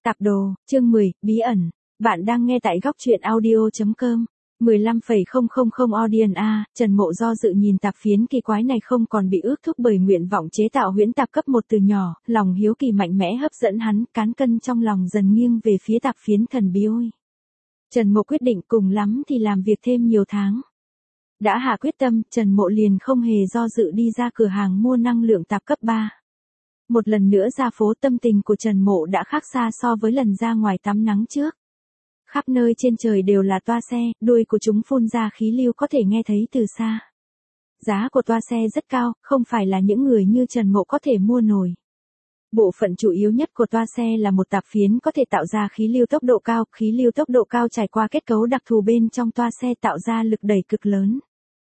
Tạp đồ, chương 10, bí ẩn. Bạn đang nghe tại góc truyện audio.com. 15,000 audience A, Trần Mộ do dự nhìn tạp phiến kỳ quái này không còn bị ước thúc bởi nguyện vọng chế tạo huyễn tạp cấp 1 từ nhỏ, lòng hiếu kỳ mạnh mẽ hấp dẫn hắn, cán cân trong lòng dần nghiêng về phía tạp phiến thần bí ôi. Trần Mộ quyết định cùng lắm thì làm việc thêm nhiều tháng. Đã hạ quyết tâm, Trần Mộ liền không hề do dự đi ra cửa hàng mua năng lượng tạp cấp 3. Một lần nữa ra phố, tâm tình của Trần Mộ đã khác xa so với lần ra ngoài tắm nắng trước. Khắp nơi trên trời đều là toa xe, đuôi của chúng phun ra khí lưu có thể nghe thấy từ xa. Giá của toa xe rất cao, không phải là những người như Trần Mộ có thể mua nổi. Bộ phận chủ yếu nhất của toa xe là một tạp phiến có thể tạo ra khí lưu tốc độ cao. Khí lưu tốc độ cao trải qua kết cấu đặc thù bên trong toa xe tạo ra lực đẩy cực lớn.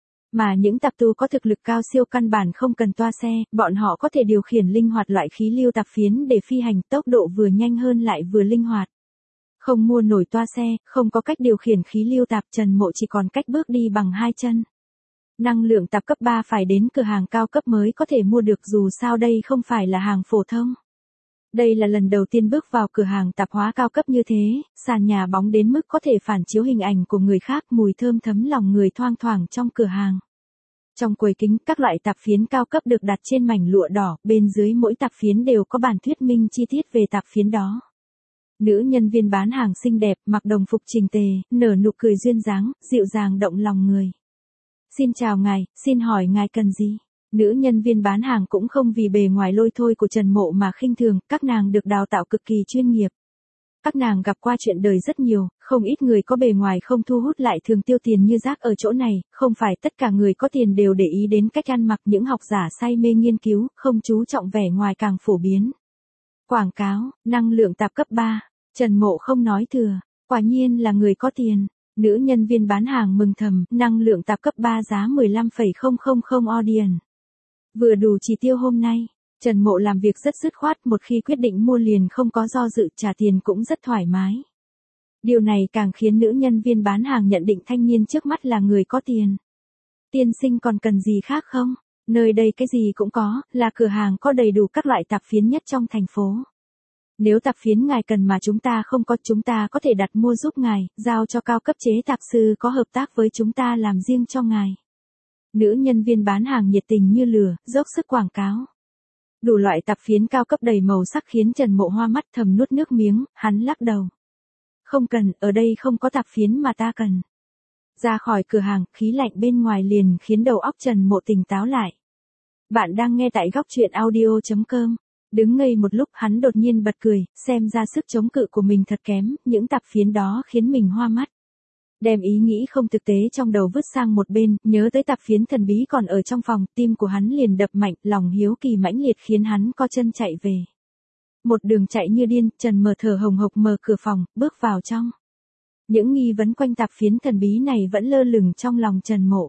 Mà những tạp tu có thực lực cao siêu căn bản không cần toa xe, bọn họ có thể điều khiển linh hoạt loại khí lưu tạp phiến để phi hành, tốc độ vừa nhanh hơn lại vừa linh hoạt. Không mua nổi toa xe, không có cách điều khiển khí lưu tạp, Trần Mộ chỉ còn cách bước đi bằng hai chân. Năng lượng tạp cấp 3 phải đến cửa hàng cao cấp mới có thể mua được, dù sao đây không phải là hàng phổ thông. Đây là lần đầu tiên bước vào cửa hàng tạp hóa cao cấp như thế, sàn nhà bóng đến mức có thể phản chiếu hình ảnh của người khác, mùi thơm thấm lòng người thoang thoảng trong cửa hàng. Trong quầy kính, các loại tạp phiến cao cấp được đặt trên mảnh lụa đỏ, bên dưới mỗi tạp phiến đều có bản thuyết minh chi tiết về tạp phiến đó. Nữ nhân viên bán hàng xinh đẹp, mặc đồng phục chỉnh tề, nở nụ cười duyên dáng, dịu dàng động lòng người. Xin chào ngài, xin hỏi ngài cần gì? Nữ nhân viên bán hàng cũng không vì bề ngoài lôi thôi của Trần Mộ mà khinh thường, các nàng được đào tạo cực kỳ chuyên nghiệp. Các nàng gặp qua chuyện đời rất nhiều, không ít người có bề ngoài không thu hút lại thường tiêu tiền như rác ở chỗ này, không phải tất cả người có tiền đều để ý đến cách ăn mặc, những học giả say mê nghiên cứu, không chú trọng vẻ ngoài càng phổ biến. Quảng cáo, năng lượng tạp cấp 3, Trần Mộ không nói thừa, quả nhiên là người có tiền. Nữ nhân viên bán hàng mừng thầm, năng lượng tạp cấp 3 giá 15,000 audience. Vừa đủ chi tiêu hôm nay. Trần Mộ làm việc rất dứt khoát, một khi quyết định mua liền không có do dự, trả tiền cũng rất thoải mái. Điều này càng khiến nữ nhân viên bán hàng nhận định thanh niên trước mắt là người có tiền. Tiên sinh còn cần gì khác không? Nơi đây cái gì cũng có, là cửa hàng có đầy đủ các loại tạp phiến nhất trong thành phố. Nếu tạp phiến ngài cần mà chúng ta không có, chúng ta có thể đặt mua giúp ngài, giao cho cao cấp chế tạp sư có hợp tác với chúng ta làm riêng cho ngài. Nữ nhân viên bán hàng nhiệt tình như lửa, dốc sức quảng cáo. Đủ loại tạp phiến cao cấp đầy màu sắc khiến Trần Mộ hoa mắt, thầm nuốt nước miếng, hắn lắc đầu. Không cần, ở đây không có tạp phiến mà ta cần. Ra khỏi cửa hàng, khí lạnh bên ngoài liền khiến đầu óc Trần Mộ tỉnh táo lại. Bạn đang nghe tại góc truyện audio.com. Đứng ngây một lúc, hắn đột nhiên bật cười, xem ra sức chống cự của mình thật kém, những tạp phiến đó khiến mình hoa mắt. Đem ý nghĩ không thực tế trong đầu vứt sang một bên, nhớ tới tạp phiến thần bí còn ở trong phòng, tim của hắn liền đập mạnh, lòng hiếu kỳ mãnh liệt khiến hắn co chân chạy về. Một đường chạy như điên, Trần Mộ thở hồng hộc mở cửa phòng, bước vào trong. Những nghi vấn quanh tạp phiến thần bí này vẫn lơ lửng trong lòng Trần Mộ.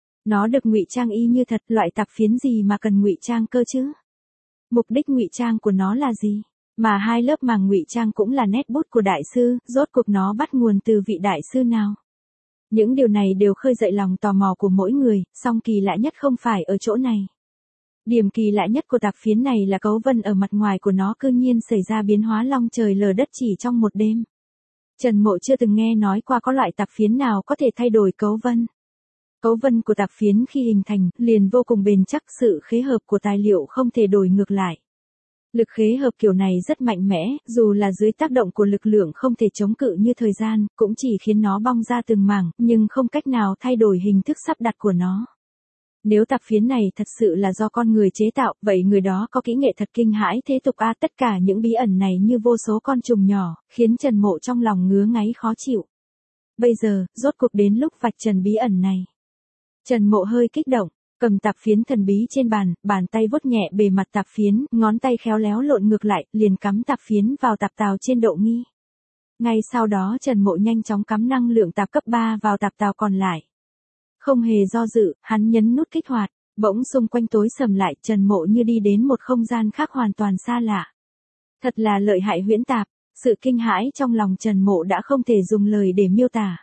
Nó được ngụy trang y như thật, loại tạp phiến gì mà cần ngụy trang cơ chứ? Mục đích ngụy trang của nó là gì? Mà hai lớp màng ngụy trang cũng là nét bút của đại sư, rốt cuộc nó bắt nguồn từ vị đại sư nào? Những điều này đều khơi dậy lòng tò mò của mỗi người, song kỳ lạ nhất không phải ở chỗ này. Điểm kỳ lạ nhất của tạp phiến này là cấu vân ở mặt ngoài của nó cư nhiên xảy ra biến hóa long trời lở đất chỉ trong một đêm. Trần Mộ chưa từng nghe nói qua có loại tạp phiến nào có thể thay đổi cấu vân. Cấu vân của tạp phiến khi hình thành, liền vô cùng bền chắc, sự khế hợp của tài liệu không thể đổi ngược lại. Lực khế hợp kiểu này rất mạnh mẽ, dù là dưới tác động của lực lượng không thể chống cự như thời gian, cũng chỉ khiến nó bong ra từng mảng, nhưng không cách nào thay đổi hình thức sắp đặt của nó. Nếu tạp phiến này thật sự là do con người chế tạo, vậy người đó có kỹ nghệ thật kinh hãi thế tục a. Tất cả những bí ẩn này như vô số con trùng nhỏ, khiến Trần Mộ trong lòng ngứa ngáy khó chịu. Bây giờ, rốt cuộc đến lúc vạch trần bí ẩn này. Trần Mộ hơi kích động, cầm tạp phiến thần bí trên bàn tay vuốt nhẹ bề mặt tạp phiến, ngón tay khéo léo lộn ngược lại, liền cắm tạp phiến vào tạp tàu trên độ nghi. Ngay sau đó Trần Mộ nhanh chóng cắm năng lượng tạp cấp 3 vào tạp tàu còn lại. Không hề do dự, hắn nhấn nút kích hoạt, bỗng xung quanh tối sầm lại, Trần Mộ như đi đến một không gian khác hoàn toàn xa lạ. Thật là lợi hại huyễn tạp, sự kinh hãi trong lòng Trần Mộ đã không thể dùng lời để miêu tả.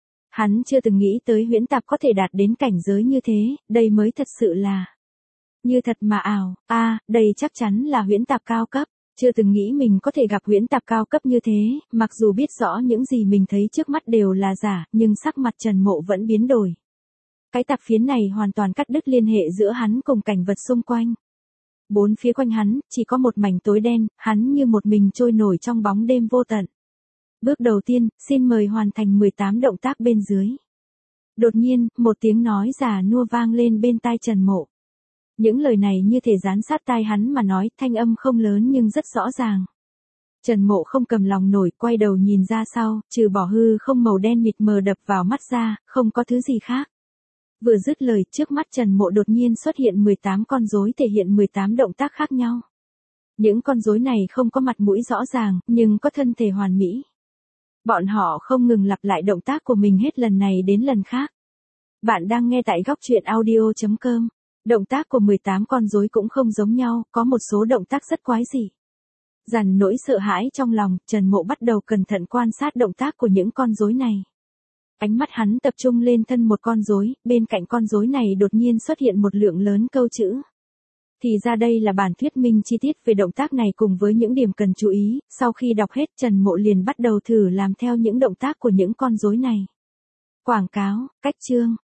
Hắn chưa từng nghĩ tới huyễn tạp có thể đạt đến cảnh giới như thế, đây mới thật sự là như thật mà ảo. Đây chắc chắn là huyễn tạp cao cấp. Chưa từng nghĩ mình có thể gặp huyễn tạp cao cấp như thế, mặc dù biết rõ những gì mình thấy trước mắt đều là giả, nhưng sắc mặt Trần Mộ vẫn biến đổi. Cái tạp phiến này hoàn toàn cắt đứt liên hệ giữa hắn cùng cảnh vật xung quanh. Bốn phía quanh hắn, chỉ có một mảnh tối đen, hắn như một mình trôi nổi trong bóng đêm vô tận. Bước đầu tiên, xin mời hoàn thành 18 động tác bên dưới. Đột nhiên, một tiếng nói già nua vang lên bên tai Trần Mộ. Những lời này như thể dán sát tai hắn mà nói, thanh âm không lớn nhưng rất rõ ràng. Trần Mộ không cầm lòng nổi, quay đầu nhìn ra sau, trừ bỏ hư không màu đen mịt mờ đập vào mắt ra, không có thứ gì khác. Vừa dứt lời, trước mắt Trần Mộ đột nhiên xuất hiện 18 con rối thể hiện 18 động tác khác nhau. Những con rối này không có mặt mũi rõ ràng, nhưng có thân thể hoàn mỹ. Bọn họ không ngừng lặp lại động tác của mình hết lần này đến lần khác. Bạn đang nghe tại góc truyện audio.com. Động tác của 18 con rối cũng không giống nhau, có một số động tác rất quái dị. Dằn nỗi sợ hãi trong lòng, Trần Mộ bắt đầu cẩn thận quan sát động tác của những con rối này. Ánh mắt hắn tập trung lên thân một con rối, bên cạnh con rối này đột nhiên xuất hiện một lượng lớn câu chữ. Thì ra đây là bản thuyết minh chi tiết về động tác này cùng với những điểm cần chú ý, sau khi đọc hết Trần Mộ liền bắt đầu thử làm theo những động tác của những con rối này. Quảng cáo, cách chương,